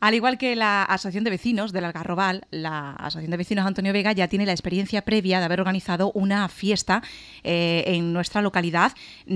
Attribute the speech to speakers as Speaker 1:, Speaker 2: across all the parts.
Speaker 1: Al igual que la Asociación de Vecinos del Algarrobal, la Asociación de Vecinos Antonio Vega ya tiene la experiencia previa de haber organizado una fiesta en nuestra localidad.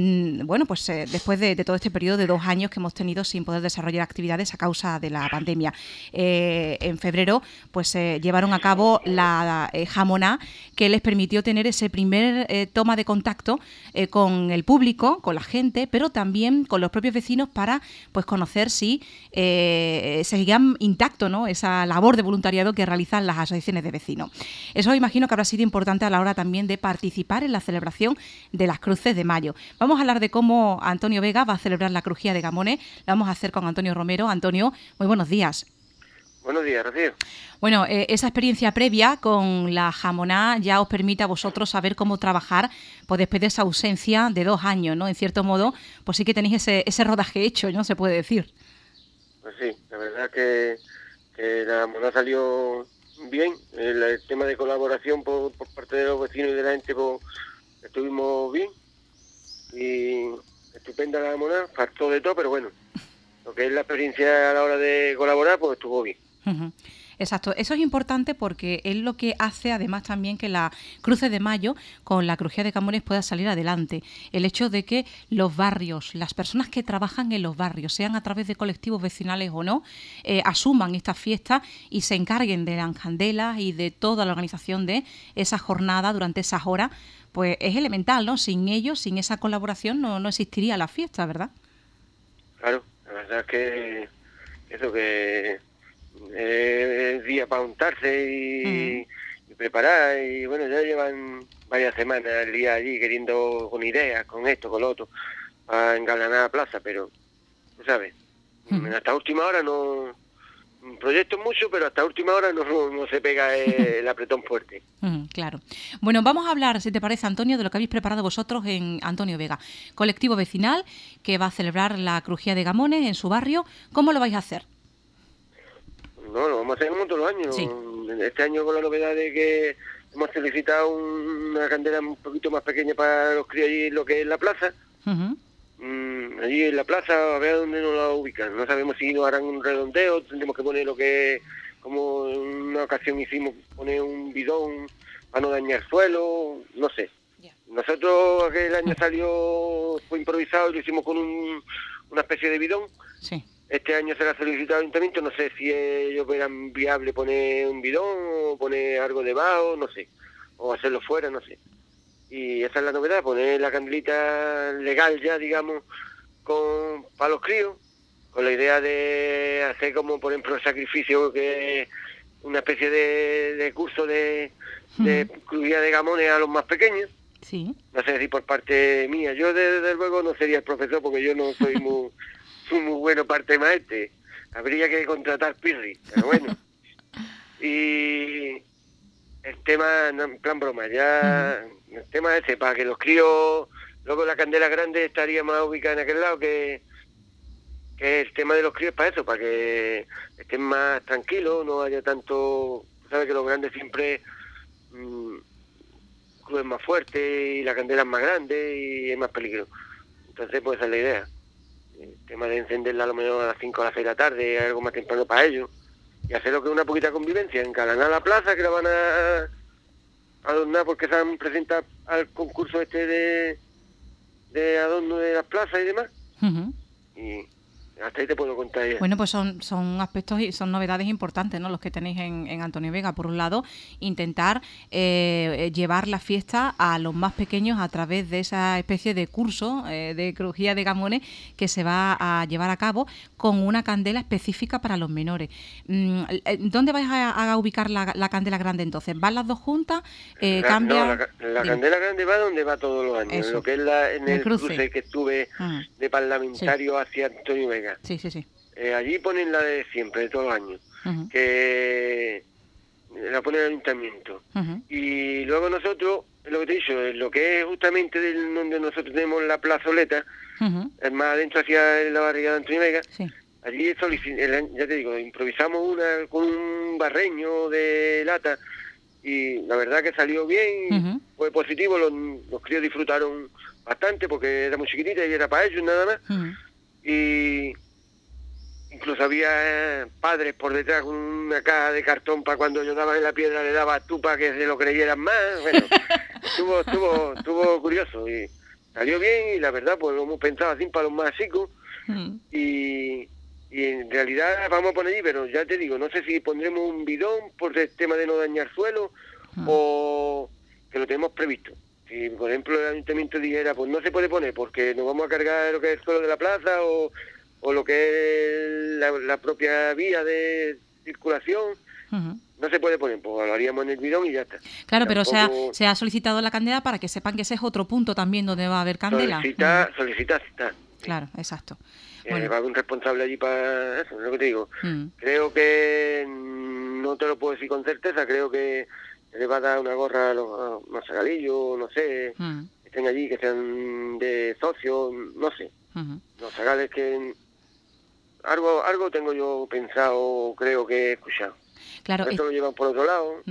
Speaker 1: Después de todo este periodo de 2 años que hemos tenido sin poder desarrollar actividades a causa de la pandemia. En febrero llevaron a cabo la jamoná, que les permitió tener ese primer toma de contacto con el público, con la gente, pero también con los propios vecinos para conocer si seguían intacto, ¿no?, esa labor de voluntariado que realizan las asociaciones de vecinos. Eso imagino que habrá sido importante a la hora también de participar en la celebración de las Cruces de Mayo. Vamos a hablar de cómo Antonio Vega va a celebrar la Crujía de Gamones. Lo vamos a hacer con Antonio Romero. Antonio, muy buenos días.
Speaker 2: Buenos días, Rocío.
Speaker 1: Bueno, esa experiencia previa con la jamoná ya os permite a vosotros saber cómo trabajar después de esa ausencia de 2 años, ¿no? En cierto modo, pues sí que tenéis ese rodaje hecho, ¿no? Se puede decir.
Speaker 2: Pues sí, la verdad que la jamoná salió bien. El tema de colaboración por parte de los vecinos y de la gente, estuvimos bien. Y estupenda la jamoná, faltó de todo, pero bueno, lo que es la experiencia a la hora de colaborar, pues estuvo bien.
Speaker 1: Uh-huh. Exacto, eso es importante porque es lo que hace además también que la Cruces de Mayo con la Crujía de Gamones pueda salir adelante. El hecho de que los barrios, las personas que trabajan en los barrios, sean a través de colectivos vecinales o no, asuman esta fiesta y se encarguen de las candelas y de toda la organización de esa jornada durante esas horas, pues es elemental, ¿no? Sin ellos, sin esa colaboración no existiría la fiesta, ¿verdad?
Speaker 2: Claro, la verdad es que eso que es día para untarse y preparar, y bueno, ya llevan varias semanas el día allí queriendo, con ideas, con esto, con lo otro, para engalanar la plaza, pero tú sabes, hasta última hora no, proyectos mucho, pero hasta última hora no se pega el apretón fuerte.
Speaker 1: Claro. Bueno, vamos a hablar, si te parece, Antonio, de lo que habéis preparado vosotros en Antonio Vega, colectivo vecinal que va a celebrar la Crujía de Gamones en su barrio. ¿Cómo lo vais a hacer?
Speaker 2: No, lo vamos a hacer como todos los años.
Speaker 1: Sí.
Speaker 2: Este año con la novedad de que hemos solicitado una candela un poquito más pequeña para los críos allí en lo que es la plaza.
Speaker 1: Uh-huh.
Speaker 2: Allí en la plaza, a ver dónde nos la ubican. No sabemos si nos harán un redondeo, tendremos que poner lo que, como en una ocasión hicimos, poner un bidón para no dañar suelo, no sé. Yeah. Nosotros aquel año fue improvisado y lo hicimos con una especie de bidón.
Speaker 1: Sí.
Speaker 2: Este año se le ha solicitado al ayuntamiento, no sé si ellos verán viable poner un bidón o poner algo debajo, no sé, o hacerlo fuera, no sé. Y esa es la novedad, poner la candelita legal ya, digamos, para los críos, con la idea de hacer como, por ejemplo, el sacrificio, que es una especie de curso de crujía de gamones a los más pequeños.
Speaker 1: Sí.
Speaker 2: No sé si por parte mía, yo desde luego no sería el profesor porque yo no soy muy bueno parte maestre, habría que contratar pirri, pero bueno. Y el tema, no, en plan broma, ya el tema ese, para que los críos, luego la candela grande estaría más ubicada en aquel lado, que el tema de los críos para eso, para que estén más tranquilos, no haya tanto, sabes que los grandes siempre clubes más fuertes y la candela es más grande y es más peligro. Entonces pues esa es la idea. El tema de encenderla a lo mejor a las 5 o a las 6 de la tarde, algo más temprano para ellos, y hacer lo que es una poquita convivencia, encalanar la plaza, que la van a adornar porque se han presentado al concurso de adorno de las plazas y demás.
Speaker 1: Uh-huh.
Speaker 2: Y hasta ahí te puedo contar ya.
Speaker 1: Bueno, pues son aspectos y son novedades importantes, ¿no?, los que tenéis en Antonio Vega. Por un lado, intentar llevar la fiesta a los más pequeños a través de esa especie de curso de crujía de gamones que se va a llevar a cabo con una candela específica para los menores. ¿Dónde vais a ubicar la candela grande entonces? ¿Van las dos juntas? ¿Cambia?
Speaker 2: No, la candela grande va donde va todos los años, en lo que es en el cruce que estuve de parlamentario hacia Antonio Vega.
Speaker 1: Sí.
Speaker 2: Allí ponen la de siempre, de todos los años, que la pone el ayuntamiento. Y luego nosotros, lo que te he dicho, lo que es justamente donde nosotros tenemos la plazoleta, es más adentro hacia la barriga de Antonio Vega, allí ya te digo, improvisamos una con un barreño de lata, y la verdad que salió bien, fue positivo, los críos disfrutaron bastante porque era muy chiquitita y era para ellos nada más. Y incluso había padres por detrás con una caja de cartón para cuando yo daba en la piedra le daba tú para que se lo creyeran más. Bueno, estuvo curioso y salió bien, y la verdad pues lo hemos pensado así para los más chicos. Y en realidad vamos a poner allí, pero ya te digo, no sé si pondremos un bidón por el tema de no dañar suelo o que lo tenemos previsto. Si, por ejemplo, el ayuntamiento dijera, pues no se puede poner porque nos vamos a cargar lo que es el suelo de la plaza o lo que es la propia vía de circulación, no se puede poner, pues lo haríamos en el bidón y ya está.
Speaker 1: Claro, pero se ha solicitado la candela para que sepan que ese es otro punto también donde va a haber candela.
Speaker 2: Solicitar.
Speaker 1: Claro, exacto.
Speaker 2: Va a haber un responsable allí para eso, es lo que te digo. Creo que, no te lo puedo decir con certeza, creo que le va a dar una gorra a los zagalillos, no sé, que estén allí, que sean de socios, no sé. Los zagales que... Algo tengo yo pensado, creo que he escuchado.
Speaker 1: Claro.
Speaker 2: Esto lo llevan por otro lado,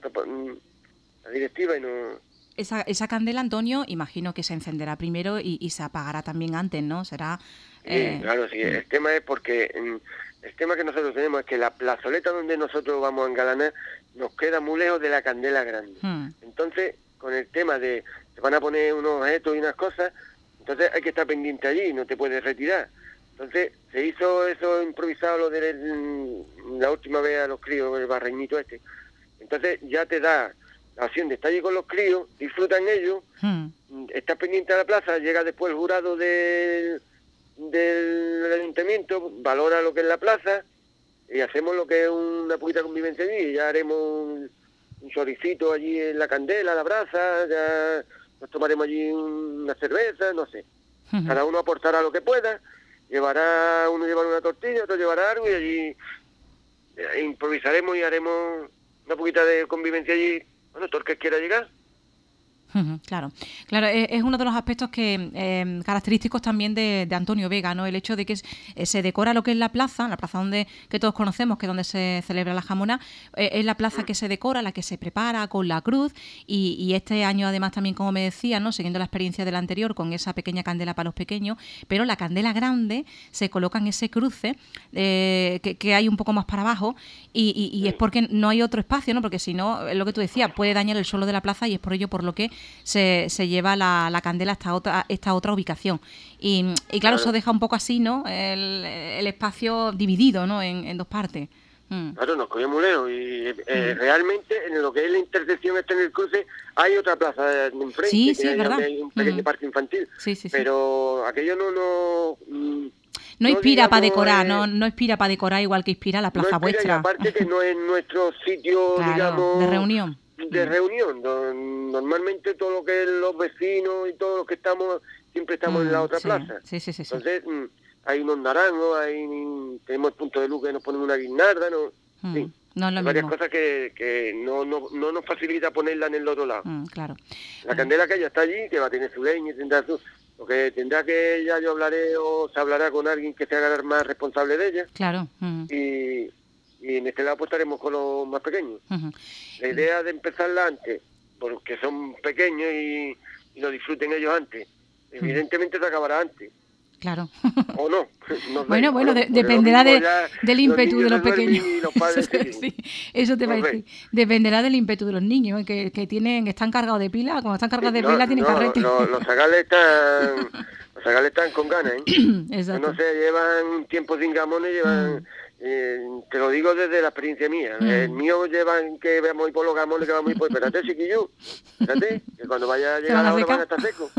Speaker 2: la directiva, y no...
Speaker 1: Esa candela, Antonio, imagino que se encenderá primero y se apagará también antes, ¿no? Será...
Speaker 2: Sí, claro, sí. El tema es porque... El tema que nosotros tenemos es que la plazoleta donde nosotros vamos a engalanar nos queda muy lejos de la candela grande. Entonces, con el tema de... Se van a poner unos objetos y unas cosas, entonces hay que estar pendiente allí, no te puedes retirar. Entonces, se hizo eso improvisado, lo de la última vez a los críos, el barreñito este. Entonces, ya te da la opción de estar allí con los críos, disfrutan ellos, estás pendiente de la plaza, llega después el jurado del ayuntamiento, valora lo que es la plaza, y hacemos lo que es una poquita convivencia allí, y ya haremos un choricito allí en la candela, la brasa, ya nos tomaremos allí una cerveza, no sé. Cada uno aportará lo que pueda, uno llevará una tortilla, otro llevará algo, y allí improvisaremos y haremos una poquita de convivencia allí, bueno, todo el que quiera llegar.
Speaker 1: Claro, es uno de los aspectos que característicos también de Antonio Vega, ¿no? El hecho de que se decora lo que es la plaza donde que todos conocemos, que es donde se celebra la jamona, es la plaza que se decora, la que se prepara con la cruz, y este año además también, como me decía, ¿no? Siguiendo la experiencia del anterior con esa pequeña candela para los pequeños, pero la candela grande se coloca en ese cruce que hay un poco más para abajo, y es porque no hay otro espacio, ¿no? Porque si no, es lo que tú decías, puede dañar el suelo de la plaza, y es por ello por lo que se lleva la candela a esta otra ubicación. Y claro, eso deja un poco así, ¿no? El espacio dividido, ¿no? En dos partes.
Speaker 2: Claro, nos cogió muy lejos y realmente en lo que es la intersección en el cruce hay otra plaza de enfrente,
Speaker 1: sí,
Speaker 2: hay un pequeño parque infantil, pero aquello
Speaker 1: no inspira para decorar, no inspira para decorar igual que inspira la plaza vuestra.
Speaker 2: Y aparte que no es nuestro sitio,
Speaker 1: claro, digamos, de reunión.
Speaker 2: Normalmente todo lo que es los vecinos y todos los que estamos, siempre estamos en la otra plaza.
Speaker 1: Sí.
Speaker 2: Entonces, hay unos naranjos, tenemos el punto de luz que nos ponen una guirnalda, ¿no? Sí.
Speaker 1: No es lo
Speaker 2: hay varias
Speaker 1: mismo.
Speaker 2: cosas que no nos facilita ponerla en el otro lado.
Speaker 1: Claro.
Speaker 2: La candela que ya está allí, que va a tener su leña, tendrá su... Lo que tendrá que ya yo hablaré o se hablará con alguien que se haga más responsable de ella.
Speaker 1: Claro.
Speaker 2: Y en este lado pues estaremos con los más pequeños. La idea de empezarla antes, porque son pequeños y lo disfruten ellos antes. Evidentemente se acabará antes.
Speaker 1: Claro.
Speaker 2: O no.
Speaker 1: Bueno, dependerá del ímpetu de los pequeños. Sí, eso te va a decir. Dependerá del ímpetu de los niños, que están cargados de pila. Cuando están cargados de pila tienen carrete.
Speaker 2: Los zagales están con ganas, ¿eh?
Speaker 1: Exacto.
Speaker 2: No sé, llevan tiempo sin gamones, te lo digo desde la experiencia mía. El mío llevan que vamos a ir por los gamones, que vamos a ir por... Espérate, chiquillo, espérate, que cuando vaya a llegar la hora van a estar secos.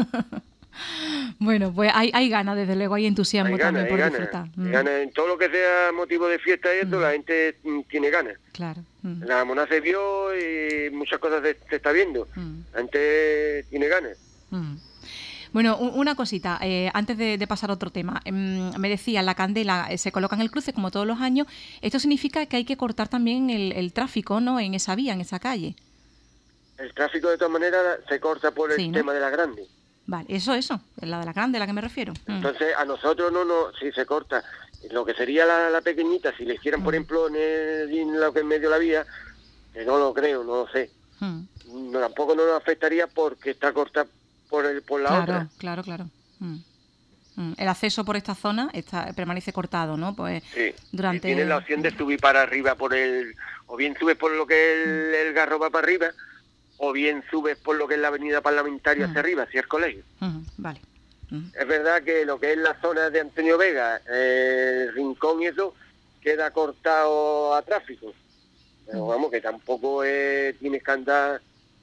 Speaker 1: Bueno, pues hay ganas, desde luego, hay entusiasmo también por disfrutar.
Speaker 2: Hay ganas. En todo lo que sea motivo de fiesta y esto, la gente tiene ganas.
Speaker 1: Claro.
Speaker 2: La mona se vio y muchas cosas se está viendo. La gente tiene ganas.
Speaker 1: Bueno, una cosita, antes de pasar a otro tema. Me decía, la candela se coloca en el cruce como todos los años. Esto significa que hay que cortar también el tráfico, ¿no? En esa vía, en esa calle.
Speaker 2: El tráfico, de todas maneras, se corta por el tema de la grande.
Speaker 1: Vale, eso, es la de la grande, a la que me refiero.
Speaker 2: Entonces, a nosotros si se corta, lo que sería la pequeñita, si le hicieran, por ejemplo, en lo que es medio de la vía, que no lo creo, no lo sé, tampoco nos afectaría porque está corta por la otra.
Speaker 1: Claro. El acceso por esta zona permanece cortado, ¿no? Pues
Speaker 2: sí,
Speaker 1: durante...
Speaker 2: tienes la opción de subir para arriba o bien subes por lo que es el Garroba para arriba, o bien subes por lo que es la avenida Parlamentaria hacia arriba, hacia el colegio.
Speaker 1: Vale.
Speaker 2: Es verdad que lo que es la zona de Antonio Vega, el Rincón y eso, queda cortado a tráfico. Pero vamos, que tampoco tienes que andar...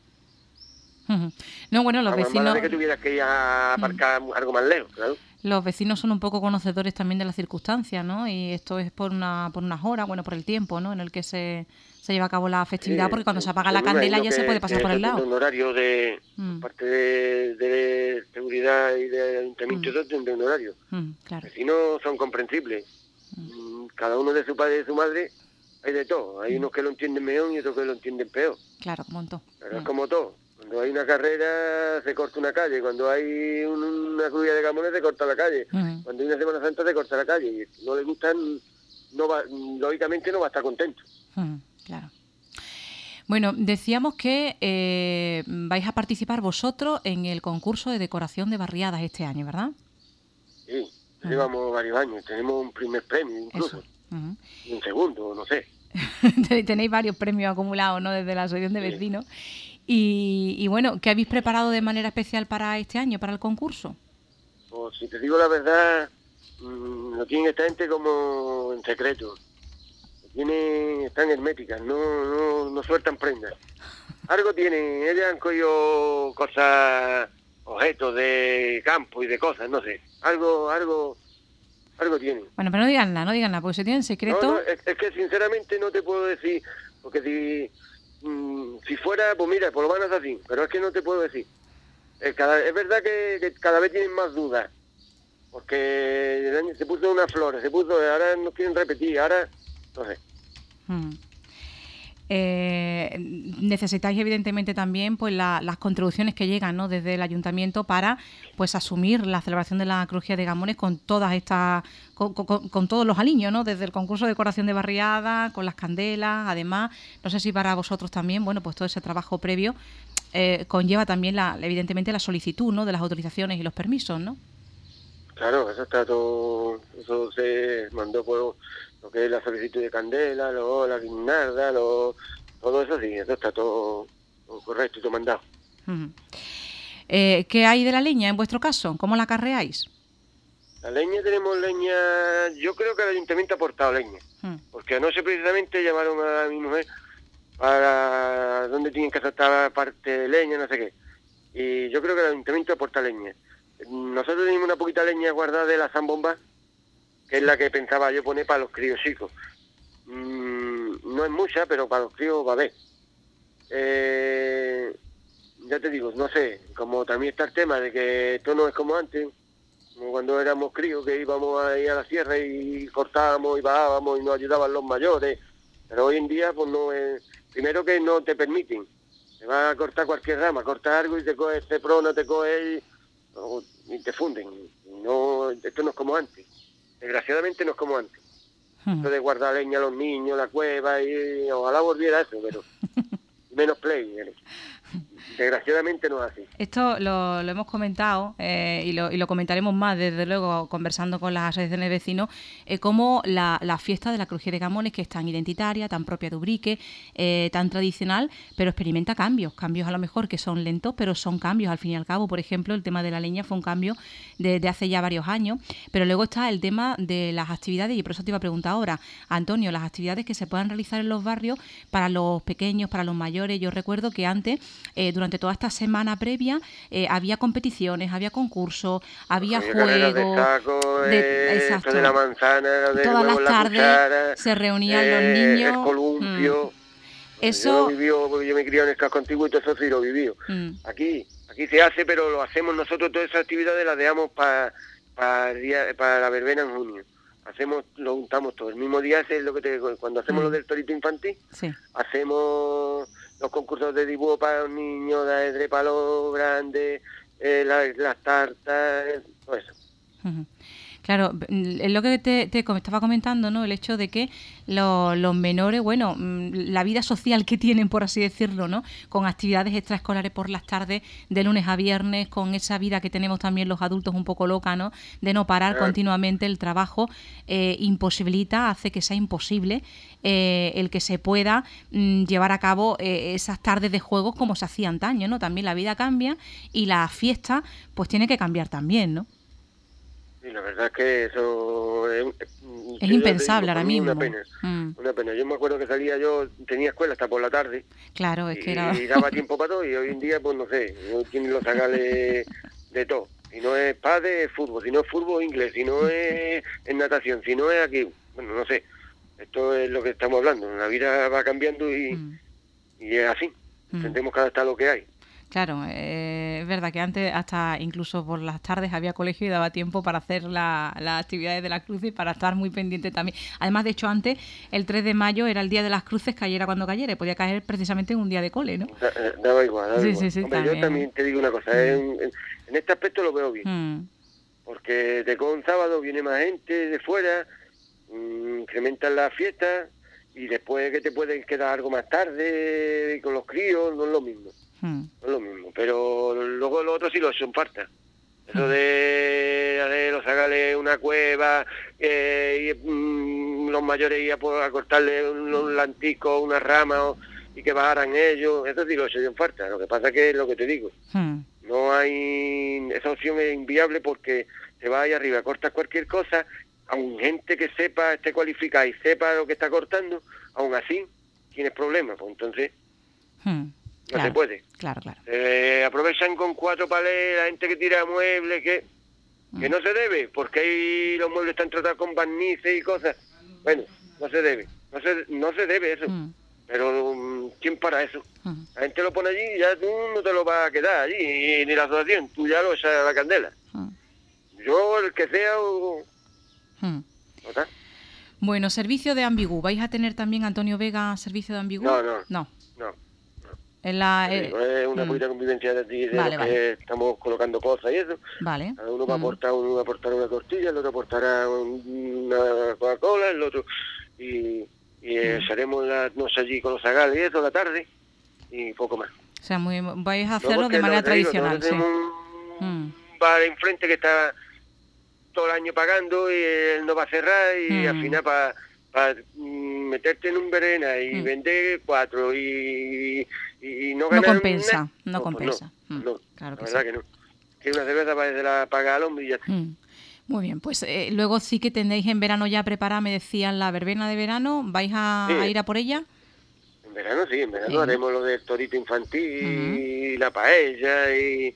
Speaker 1: No, bueno, los vecinos...
Speaker 2: de que tuvieras que ir a aparcar algo más lejos, claro.
Speaker 1: Los vecinos son un poco conocedores también de las circunstancias, ¿no? Y esto es por unas horas, bueno, por el tiempo, ¿no? En el que se lleva a cabo la festividad, porque cuando se apaga la candela ya se puede pasar por el lado.
Speaker 2: Un horario de parte de seguridad y de ayuntamiento, eso tiene un horario.
Speaker 1: Claro.
Speaker 2: Los vecinos son comprensibles. Cada uno de su padre y de su madre, hay de todo. Hay unos que lo entienden mejor y otros que lo entienden peor.
Speaker 1: Claro, como en todo.
Speaker 2: Pero es como todo. Cuando hay una carrera se corta una calle, cuando hay una crujía de gamones se corta la calle, cuando hay una Semana Santa se corta la calle, y si no le gustan, lógicamente no va a estar contento.
Speaker 1: Claro. Bueno, decíamos que vais a participar vosotros en el concurso de decoración de barriadas este año, ¿verdad?
Speaker 2: Sí, llevamos varios años, tenemos un primer premio incluso, y un segundo, no sé.
Speaker 1: Tenéis varios premios acumulados, ¿no?, desde la asociación de vecinos. Y bueno, ¿qué habéis preparado de manera especial para este año, para el concurso?
Speaker 2: Pues si te digo la verdad, lo tienen esta gente como en secreto. Están herméticas, no sueltan prendas. Algo tienen, ellas han cogido cosas, objetos de campo y de cosas, no sé. Algo tienen.
Speaker 1: Bueno, pero no digan nada, porque se tienen secreto.
Speaker 2: No, es que sinceramente no te puedo decir, porque si fuera, pues mira, pues lo van a hacer así, pero es que no te puedo decir. Es verdad que cada vez tienen más dudas, porque el año se puso unas flores, ahora no quieren repetir, ahora, no sé.
Speaker 1: Necesitáis evidentemente también pues las contribuciones que llegan, ¿no?, desde el ayuntamiento para pues asumir la celebración de la crujía de gamones con todas estas con todos los aliños, ¿no?, desde el concurso de decoración de barriada, con las candelas. Además, no sé si para vosotros también, bueno, pues todo ese trabajo previo conlleva también evidentemente la solicitud, ¿no?, de las autorizaciones y los permisos, ¿no?
Speaker 2: Claro, eso está todo, eso se mandó por lo que es la solicitud de candela, la guirnalda, todo eso sí, eso está todo correcto y todo mandado.
Speaker 1: ¿Qué hay de la leña en vuestro caso? ¿Cómo la acarreáis?
Speaker 2: La leña, tenemos leña, yo creo que el ayuntamiento ha aportado leña, porque anoche precisamente llamaron a mi mujer para dónde tienen que aceptar parte de leña, no sé qué, y yo creo que el ayuntamiento aporta leña. Nosotros tenemos una poquita leña guardada de la zambomba, que es la que pensaba yo poner para los críos chicos. No es mucha, pero para los críos va a haber. Ya te digo, no sé, como también está el tema de que esto no es como antes, como cuando éramos críos, que íbamos ahí a la sierra y cortábamos y bajábamos y nos ayudaban los mayores, pero hoy en día pues no es, primero que no te permiten, te va a cortar cualquier rama, cortas algo y te coge este prono, te coge y te funden. No, esto no es como antes, desgraciadamente no es como antes. Esto de guardar leña a los niños, la cueva, y ojalá volviera eso, pero menos play. Desgraciadamente no es así.
Speaker 1: Esto lo hemos comentado y lo comentaremos más, desde luego, conversando con las asociaciones de vecinos, como la fiesta de la crujía de gamones, que es tan identitaria, tan propia de Ubrique, tan tradicional, pero experimenta cambios a lo mejor que son lentos, pero son cambios al fin y al cabo. Por ejemplo, el tema de la leña fue un cambio de hace ya varios años, pero luego está el tema de las actividades, y por eso te iba a preguntar ahora, Antonio, las actividades que se puedan realizar en los barrios para los pequeños, para los mayores. Yo recuerdo que antes, durante toda esta semana previa, había competiciones, había concursos, había juegos
Speaker 2: exacto, de la manzana,
Speaker 1: todas las tardes se reunían los niños,
Speaker 2: el columpio.
Speaker 1: Eso
Speaker 2: Yo me crié en el casco antiguo y todo eso sí lo viví. Aquí se hace, pero lo hacemos nosotros, todas esas actividades las dejamos para la verbena en junio. Lo juntamos todo. El mismo día es lo que cuando hacemos lo del torito infantil, hacemos los concursos de dibujo para los niños, de ajedrez para los grandes, las tartas, todo eso.
Speaker 1: Claro, es lo que te estaba comentando, ¿no? El hecho de que los menores, bueno, la vida social que tienen, por así decirlo, ¿no? Con actividades extraescolares por las tardes, de lunes a viernes, con esa vida que tenemos también los adultos un poco loca, ¿no? De no parar continuamente, el trabajo imposibilita, hace que sea imposible el que se pueda llevar a cabo esas tardes de juegos como se hacía antaño, ¿no? También la vida cambia y la fiesta pues tiene que cambiar también, ¿no?
Speaker 2: Y la verdad es que eso
Speaker 1: es impensable ahora mismo.
Speaker 2: Una pena. Yo me acuerdo que yo tenía escuela hasta por la tarde.
Speaker 1: Claro, es que era...
Speaker 2: Y daba tiempo para todo, y hoy en día, pues no sé, tienen los zagales de todo. Si no es pádel, es fútbol, si no es fútbol, inglés, si no es natación, si no es aquí, bueno, no sé. Esto es lo que estamos hablando, la vida va cambiando y es así. Entendemos que hasta lo que hay.
Speaker 1: Claro, es verdad que antes hasta incluso por las tardes había colegio y daba tiempo para hacer las actividades de las cruces y para estar muy pendiente también. Además, de hecho, antes el 3 de mayo era el día de las cruces, cayera cuando cayera, podía caer precisamente en un día de cole, ¿no?
Speaker 2: Daba igual.
Speaker 1: Sí,
Speaker 2: Hombre, yo también te digo una cosa, en este aspecto lo veo bien, porque de con sábado viene más gente de fuera, incrementan las fiestas y después que te pueden quedar algo más tarde con los críos, no es lo mismo. No es lo mismo, pero luego lo otro sí lo son falta. Eso de los zagales una cueva, y los mayores ir a cortarle unos lanticos, unas ramas y que bajaran ellos, eso sí lo hacen falta. Lo que pasa que es lo que te digo, no hay, esa opción es inviable porque te vas ahí arriba, cortas cualquier cosa, aun gente que sepa, esté cualificada y sepa lo que está cortando, aún así tienes problemas, pues entonces... No se puede.
Speaker 1: Claro.
Speaker 2: Aprovechan con 4 palés, la gente que tira muebles, que no se debe, porque ahí los muebles están tratados con barnices y cosas. Bueno, no se debe. No se debe eso. Pero ¿quién para eso? La gente lo pone allí y ya tú no te lo vas a quedar allí, ni la asociación, tú ya lo echas a la candela. Yo, el que sea, ¿no está?
Speaker 1: Bueno, servicio de Ambigú. ¿Vais a tener también, Antonio Vega, servicio de Ambigú?
Speaker 2: No.
Speaker 1: Es
Speaker 2: una poquita convivencia de ti, que estamos colocando cosas y eso.
Speaker 1: Vale.
Speaker 2: Cada uno va a aportar, uno va a aportar una tortilla, el otro aportará una Coca-Cola, el otro... Y haremos la noche allí con los zagales y eso, la tarde, y poco más.
Speaker 1: O sea, vais a hacerlo de manera tradicional, sí.
Speaker 2: Tenemos un bar enfrente que está todo el año pagando y él no va a cerrar y al final para meterte en un verena y vender 4 y no ganar
Speaker 1: compensa, no compensa.
Speaker 2: No,
Speaker 1: claro que
Speaker 2: la verdad que no. Que una cerveza parece la paga al hombre y ya está.
Speaker 1: Muy bien, pues luego sí que tendréis en verano ya preparada, me decían, la verbena de verano. ¿Vais a ir a por ella?
Speaker 2: En verano sí, haremos lo del torito infantil y la paella y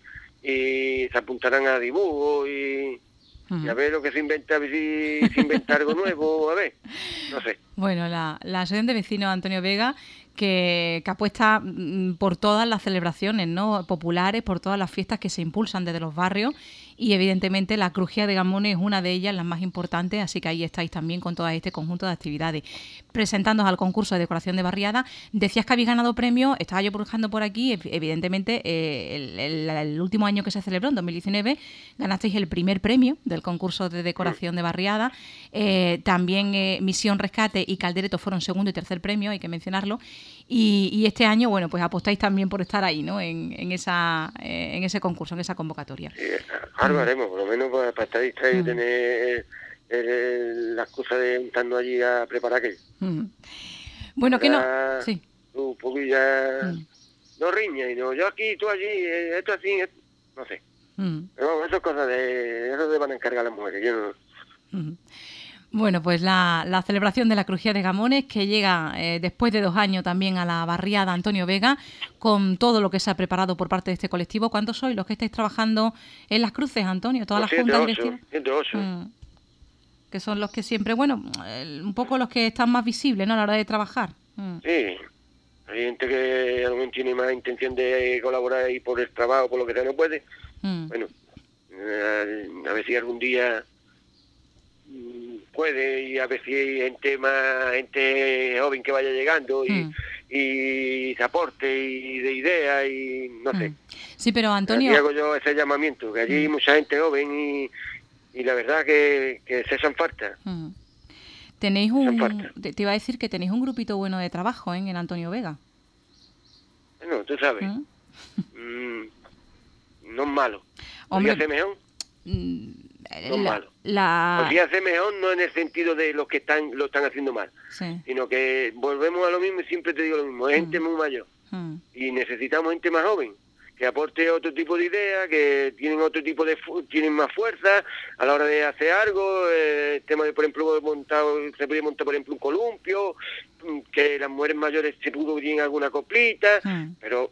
Speaker 2: se apuntarán a dibujo y a ver lo que se inventa, a ver si se inventa algo nuevo, a ver, no sé.
Speaker 1: Bueno, la asociación de vecinos Antonio Vega, que apuesta por todas las celebraciones, ¿no?, populares, por todas las fiestas que se impulsan desde los barrios, y evidentemente la Crujía de Gamones es una de ellas, las más importantes, así que ahí estáis también con todo este conjunto de actividades. Presentándoos al concurso de decoración de barriada, decías que habéis ganado premios, estaba yo buscando por aquí, evidentemente el último año que se celebró, en 2019, ganasteis el primer premio del concurso de decoración de barriada, también Misión Rescate y Caldereto fueron segundo y tercer premio, hay que mencionarlo, y este año, bueno, pues apostáis también por estar ahí, ¿no?, en ese concurso, en esa convocatoria.
Speaker 2: Sí, algo haremos, por lo menos para estar distraído y tener la excusa de juntarnos allí a preparar aquello.
Speaker 1: Bueno, que no... Sí.
Speaker 2: Tu poquilla no riña, y no, yo aquí, tú allí, esto así, no sé. Pero vamos, eso es cosa de... Eso se van a encargar las mujeres, yo no...
Speaker 1: Bueno, pues la celebración de la Crujía de Gamones, que llega después de 2 años también a la barriada Antonio Vega, con todo lo que se ha preparado por parte de este colectivo. ¿Cuántos sois los que estáis trabajando en las cruces, Antonio? ¿Todas las juntas directivas?
Speaker 2: 108.
Speaker 1: Que son los que siempre, bueno, un poco los que están más visibles, ¿no?, a la hora de trabajar.
Speaker 2: Sí, hay gente que a lo mejor tiene más intención de colaborar y por el trabajo, por lo que sea, no puede. Bueno, a ver si algún día... puede, y a ver si hay gente joven que vaya llegando y se aporte y de ideas y no sé.
Speaker 1: Sí, pero Antonio...
Speaker 2: Aquí hago yo ese llamamiento, que allí hay mucha gente joven y y la verdad que se hacen falta.
Speaker 1: Tenéis te iba a decir que tenéis un grupito bueno de trabajo en el Antonio Vega.
Speaker 2: Bueno, tú sabes, no es malo.
Speaker 1: Hombre,
Speaker 2: ¿Podría ser mejor? No es malo. Podría ser mejor no en el sentido de los que lo están haciendo mal, sino que volvemos a lo mismo y siempre te digo lo mismo, es gente muy mayor y necesitamos gente más joven que aporte otro tipo de ideas, que tienen otro tipo tienen más fuerza a la hora de hacer algo, el tema de, por ejemplo, se puede montar, por ejemplo, un columpio, que las mujeres mayores se pudo bien alguna coplita, pero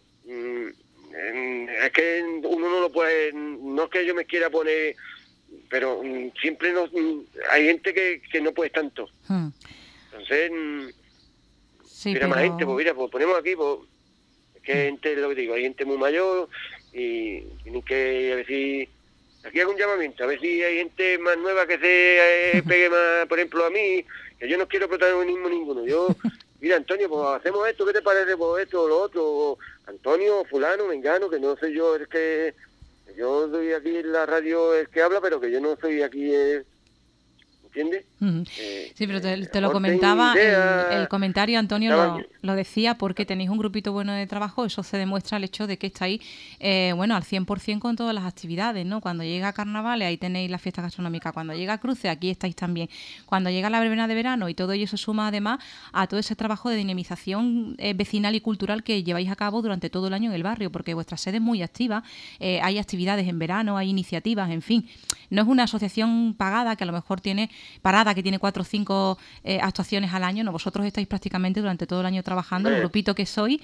Speaker 2: es que uno no lo puede, no es que yo me quiera poner, pero siempre hay gente que no puede tanto. Entonces, mira, más gente, pues mira, pues ponemos aquí, pues, que gente, lo que digo, hay gente muy mayor y tienen que, a ver si, aquí hago un llamamiento, a ver si hay gente más nueva que se pegue más, por ejemplo, a mí, que yo no quiero protagonismo ninguno. Yo, mira, Antonio, pues hacemos esto, ¿qué te parece? Pues esto o lo otro, Antonio, fulano, mengano, que no soy yo el que, yo doy aquí en la radio el que habla, pero que yo no soy aquí ¿entiendes?
Speaker 1: Sí, pero te lo comentaba, el comentario, Antonio, lo decía porque tenéis un grupito bueno de trabajo, eso se demuestra el hecho de que estáis, bueno, al 100% con todas las actividades, ¿no? Cuando llega Carnaval, ahí tenéis la fiesta gastronómica, cuando llega Cruce, aquí estáis también, cuando llega la verbena de verano, y todo ello se suma además a todo ese trabajo de dinamización vecinal y cultural que lleváis a cabo durante todo el año en el barrio, porque vuestra sede es muy activa, hay actividades en verano, hay iniciativas, en fin, no es una asociación pagada que a lo mejor tiene parada, que tiene 4 o 5 actuaciones al año, no, vosotros estáis prácticamente durante todo el año trabajando, el grupito que sois,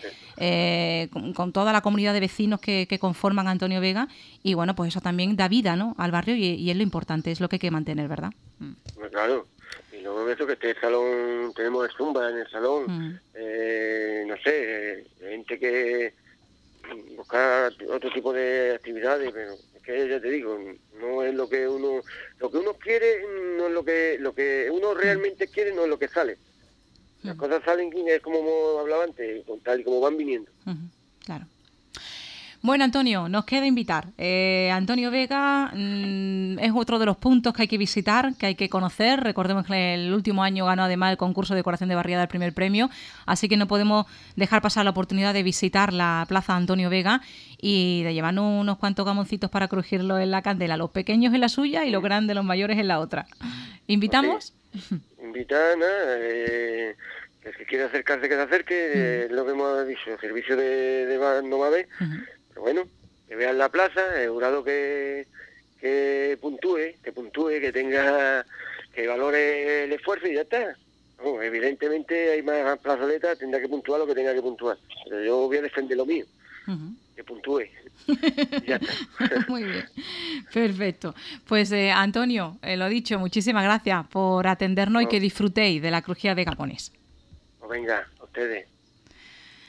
Speaker 1: con toda la comunidad de vecinos que conforman Antonio Vega, y bueno, pues eso también da vida, ¿no?, al barrio, y es lo importante, es lo que hay que mantener, ¿verdad?
Speaker 2: Claro, y luego eso que este salón, tenemos zumba en el salón, no sé, gente que busca otro tipo de actividades, pero que ya te digo, no es lo que uno quiere, no es lo que uno realmente quiere, no es lo que sale. Las cosas salen, es como hablaba antes, tal y como van viniendo.
Speaker 1: Claro. Bueno, Antonio, nos queda invitar. Antonio Vega es otro de los puntos que hay que visitar, que hay que conocer. Recordemos que el último año ganó además el concurso de decoración de barriada el primer premio, así que no podemos dejar pasar la oportunidad de visitar la plaza Antonio Vega y de llevarnos unos cuantos gamoncitos para crujirlo en la candela, los pequeños en la suya y los grandes, los mayores en la otra. ¿Invitamos?
Speaker 2: Sí. Invitar, el que quiera acercarse, que se acerque, es lo que hemos dicho, el servicio de bar no va a haber. Pero bueno, que vean la plaza, el jurado que puntúe, que tenga, que valore el esfuerzo y ya está. No, evidentemente hay más plazoletas, tendrá que puntuar lo que tenga que puntuar. Pero yo voy a defender lo mío, que puntúe. Y ya está.
Speaker 1: Muy bien, perfecto. Pues Antonio, lo dicho, muchísimas gracias por atendernos y que disfrutéis de la crujía de Gapones.
Speaker 2: Pues venga, a ustedes.